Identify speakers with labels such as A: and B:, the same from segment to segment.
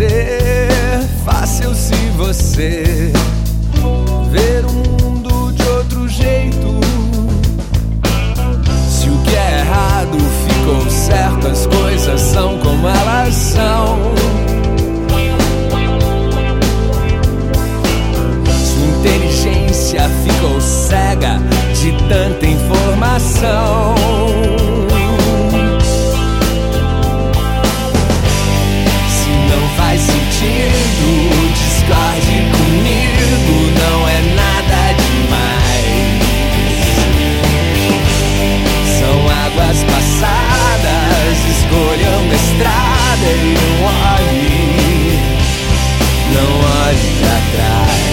A: ser fácil se você ver o mundo de outro jeito. Se o que é errado ficou certo, as coisas são como elas são. Sua inteligência ficou cega de tanta informação. Se não faz sentido, discorde comigo, não é nada demais. São águas passadas, escolha uma estrada e não olhe pra trás.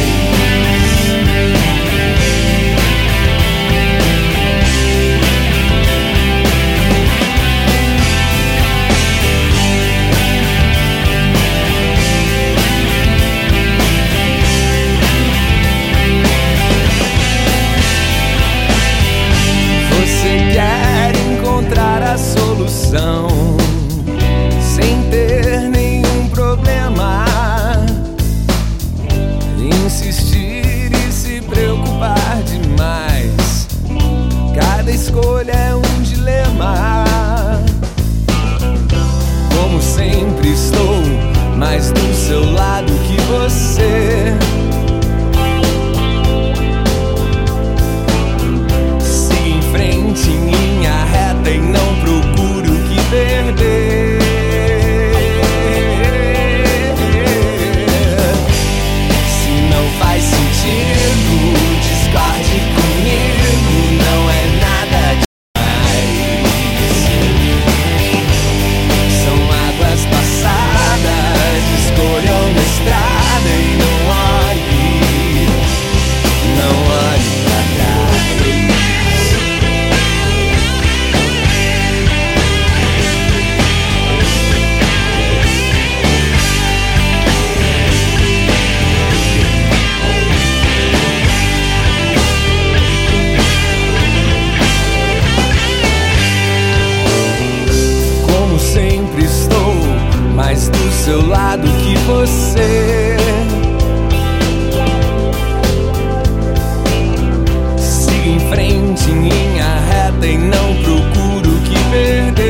A: Encontrar a solução sem ter nenhum problema, insistir e se preocupar demais. Cada escolha é um dilema. Como sempre estou mais do seu lado que você. Em linha reta e não procuro o que perder. Se não faz sentido, discorde comigo, não é nada demais. São águas passadas, escolha uma estrada e não olhe pra trás. Mais do seu lado que você. Siga em frente em linha reta e não procuro o que perder.